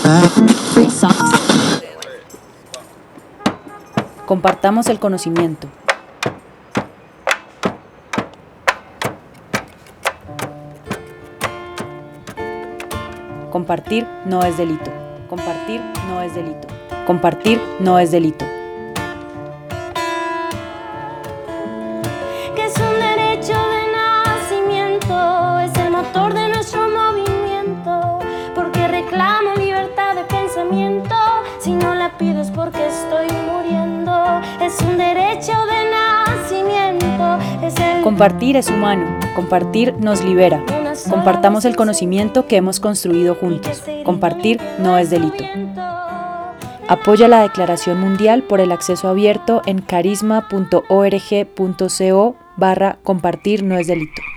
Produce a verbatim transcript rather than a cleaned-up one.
Compartamos el conocimiento. Compartir no es delito. Compartir no es delito. Compartir no es delito. Que es un derecho de nacimiento, es el motor de nuestro movimiento, porque reclamo libertad de pensamiento. Si no la pido es porque estoy muriendo. Es un derecho de nacimiento, es el... Compartir es humano. Compartir nos libera. Compartamos el conocimiento que hemos construido juntos. Compartir no es delito. Apoya la Declaración Mundial por el Acceso Abierto en carisma punto org punto co barra compartir no es delito.